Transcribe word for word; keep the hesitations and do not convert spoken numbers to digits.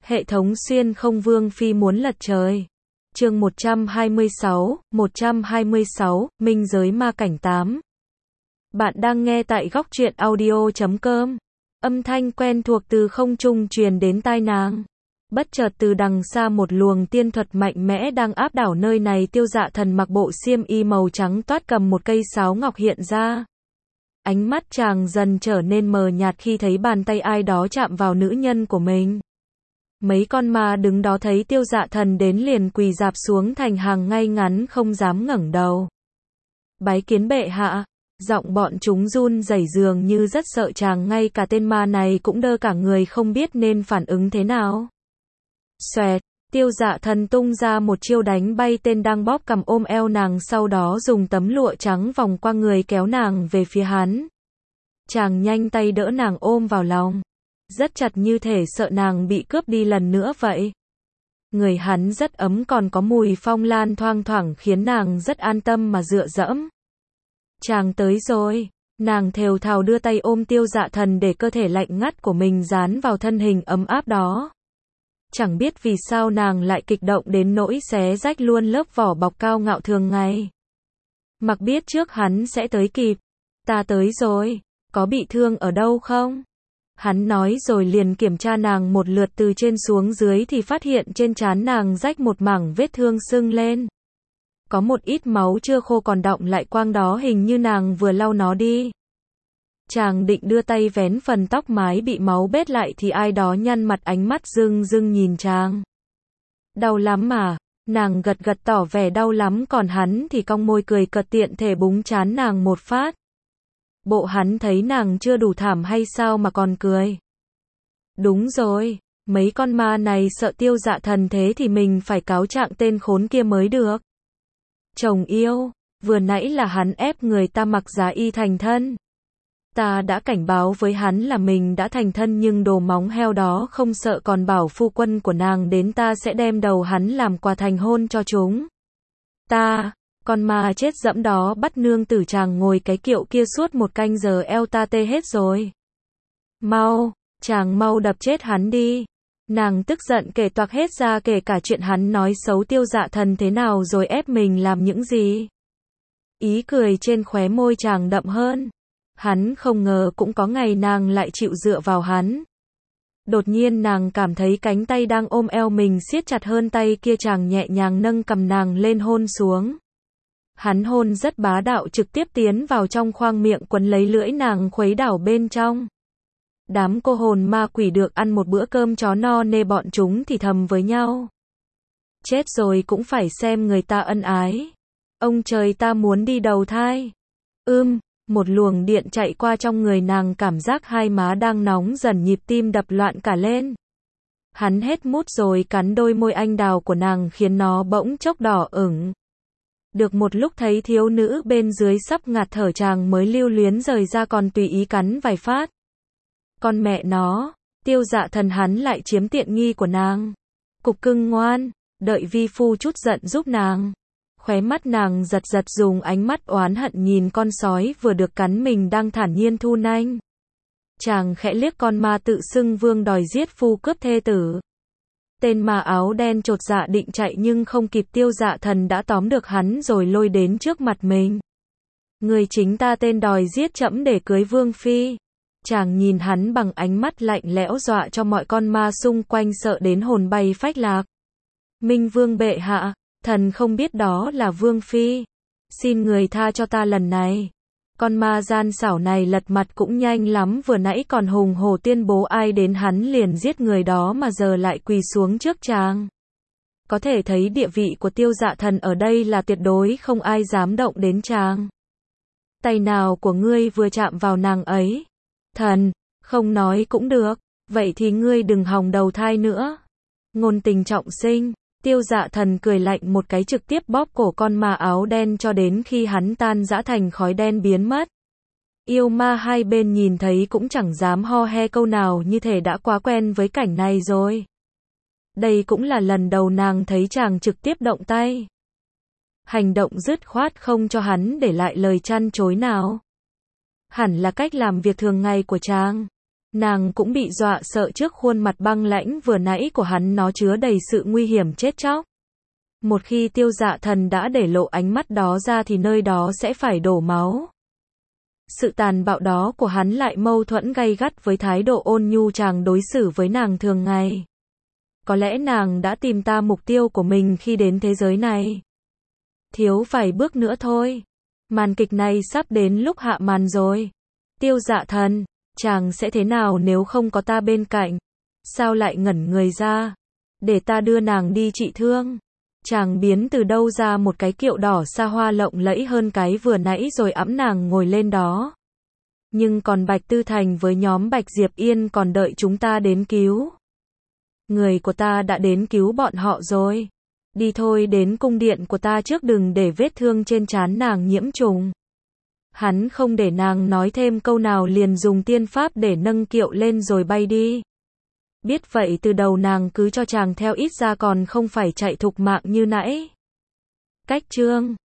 Hệ thống xuyên không vương phi muốn lật trời. Chương một trăm hai mươi sáu, một trăm hai mươi sáu, Minh giới ma cảnh tám. Bạn đang nghe tại góc truyện audio chấm com. Âm thanh quen thuộc từ không trung truyền đến tai nàng. Bất chợt từ đằng xa một luồng tiên thuật mạnh mẽ đang áp đảo nơi này. Tiêu Dạ Thần mặc bộ xiêm y màu trắng toát cầm một cây sáo ngọc hiện ra. Ánh mắt chàng dần trở nên mờ nhạt khi thấy bàn tay ai đó chạm vào nữ nhân của mình. Mấy con ma đứng đó thấy Tiêu Dạ Thần đến liền quỳ rạp xuống thành hàng ngay ngắn không dám ngẩng đầu. Bái kiến bệ hạ. Giọng bọn chúng run rẩy dường như rất sợ chàng, ngay cả tên ma này cũng đơ cả người không biết nên phản ứng thế nào. Xoẹt, Tiêu Dạ Thần tung ra một chiêu đánh bay tên đang bóp cầm ôm eo nàng, sau đó dùng tấm lụa trắng vòng qua người kéo nàng về phía hắn. Chàng nhanh tay đỡ nàng ôm vào lòng, rất chặt như thể sợ nàng bị cướp đi lần nữa vậy. Người hắn rất ấm, còn có mùi phong lan thoang thoảng khiến nàng rất an tâm mà dựa dẫm. Chàng tới rồi. Nàng thều thào đưa tay ôm Tiêu Dạ Thần để cơ thể lạnh ngắt của mình dán vào thân hình ấm áp đó. Chẳng biết vì sao nàng lại kích động đến nỗi xé rách luôn lớp vỏ bọc cao ngạo thường ngày. Mặc biết trước hắn sẽ tới kịp. Ta tới rồi, có bị thương ở đâu không? Hắn nói rồi liền kiểm tra nàng một lượt từ trên xuống dưới thì phát hiện trên trán nàng rách một mảng vết thương sưng lên. Có một ít máu chưa khô còn đọng lại quang đó, hình như nàng vừa lau nó đi. Chàng định đưa tay vén phần tóc mái bị máu bết lại thì ai đó nhăn mặt, ánh mắt rưng rưng nhìn chàng. Đau lắm mà. Nàng gật gật tỏ vẻ đau lắm, còn hắn thì cong môi cười cợt, tiện thể búng trán nàng một phát. Bộ hắn thấy nàng chưa đủ thảm hay sao mà còn cười. Đúng rồi, mấy con ma này sợ Tiêu Dạ Thần, thế thì mình phải cáo trạng tên khốn kia mới được. Chồng yêu, vừa nãy là hắn ép người ta mặc giá y thành thân. Ta đã cảnh báo với hắn là mình đã thành thân, nhưng đồ móng heo đó không sợ, còn bảo phu quân của nàng đến ta sẽ đem đầu hắn làm quà thành hôn cho chúng. Ta, con ma chết dẫm đó bắt nương tử chàng ngồi cái kiệu kia suốt một canh giờ, eo ta tê hết rồi. Mau, chàng mau đập chết hắn đi. Nàng tức giận kể toạc hết ra, kể cả chuyện hắn nói xấu Tiêu Dạ Thần thế nào rồi ép mình làm những gì. Ý cười trên khóe môi chàng đậm hơn. Hắn không ngờ cũng có ngày nàng lại chịu dựa vào hắn. Đột nhiên nàng cảm thấy cánh tay đang ôm eo mình siết chặt hơn tay kia, chàng nhẹ nhàng nâng cằm nàng lên hôn xuống. Hắn hôn rất bá đạo, trực tiếp tiến vào trong khoang miệng quấn lấy lưỡi nàng khuấy đảo bên trong. Đám cô hồn ma quỷ được ăn một bữa cơm chó no nê, bọn chúng thì thầm với nhau. Chết rồi cũng phải xem người ta ân ái. Ông trời, ta muốn đi đầu thai. Ưm, một luồng điện chạy qua trong người nàng, cảm giác hai má đang nóng dần, nhịp tim đập loạn cả lên. Hắn hết mút rồi cắn đôi môi anh đào của nàng khiến nó bỗng chốc đỏ ửng. Được một lúc thấy thiếu nữ bên dưới sắp ngạt thở, chàng mới lưu luyến rời ra, còn tùy ý cắn vài phát. Con mẹ nó, Tiêu Dạ Thần hắn lại chiếm tiện nghi của nàng. Cục cưng ngoan, đợi vi phu chút giận giúp nàng. Khóe mắt nàng giật giật, dùng ánh mắt oán hận nhìn con sói vừa được cắn mình đang thản nhiên thu nanh. Chàng khẽ liếc con ma tự xưng vương đòi giết phu cướp thê tử. Tên ma áo đen chột dạ định chạy nhưng không kịp, Tiêu Dạ Thần đã tóm được hắn rồi lôi đến trước mặt mình. Người chính ta tên đòi giết trẫm để cưới vương phi. Chàng nhìn hắn bằng ánh mắt lạnh lẽo, dọa cho mọi con ma xung quanh sợ đến hồn bay phách lạc. Minh vương bệ hạ, thần không biết đó là vương phi. Xin người tha cho ta lần này. Con ma gian xảo này lật mặt cũng nhanh lắm, vừa nãy còn hùng hổ tuyên bố ai đến hắn liền giết người đó, mà giờ lại quỳ xuống trước chàng. Có thể thấy địa vị của Tiêu Dạ Thần ở đây là tuyệt đối không ai dám động đến chàng. Tay nào của ngươi vừa chạm vào nàng ấy? Thần, không nói cũng được. Vậy thì ngươi đừng hòng đầu thai nữa. Ngôn tình trọng sinh. Tiêu Dạ Thần cười lạnh một cái, trực tiếp bóp cổ con ma áo đen cho đến khi hắn tan rã thành khói đen biến mất. Yêu ma hai bên nhìn thấy cũng chẳng dám ho he câu nào, như thể đã quá quen với cảnh này rồi. Đây cũng là lần đầu nàng thấy chàng trực tiếp động tay. Hành động dứt khoát, không cho hắn để lại lời chăn chối nào. Hẳn là cách làm việc thường ngày của chàng. Nàng cũng bị dọa sợ trước khuôn mặt băng lãnh vừa nãy của hắn, nó chứa đầy sự nguy hiểm chết chóc. Một khi Tiêu Dạ Thần đã để lộ ánh mắt đó ra thì nơi đó sẽ phải đổ máu. Sự tàn bạo đó của hắn lại mâu thuẫn gay gắt với thái độ ôn nhu chàng đối xử với nàng thường ngày. Có lẽ nàng đã tìm ra mục tiêu của mình khi đến thế giới này. Thiếu vài bước nữa thôi. Màn kịch này sắp đến lúc hạ màn rồi. Tiêu Dạ Thần, chàng sẽ thế nào nếu không có ta bên cạnh? Sao lại ngẩn người ra? Để ta đưa nàng đi trị thương. Chàng biến từ đâu ra một cái kiệu đỏ xa hoa lộng lẫy hơn cái vừa nãy rồi ẵm nàng ngồi lên đó. Nhưng còn Bạch Tư Thành với nhóm Bạch Diệp Yên còn đợi chúng ta đến cứu. Người của ta đã đến cứu bọn họ rồi. Đi thôi, đến cung điện của ta trước, đừng để vết thương trên trán nàng nhiễm trùng. Hắn không để nàng nói thêm câu nào, liền dùng tiên pháp để nâng kiệu lên rồi bay đi. Biết vậy từ đầu nàng cứ cho chàng theo, ít ra còn không phải chạy thục mạng như nãy. Cách chương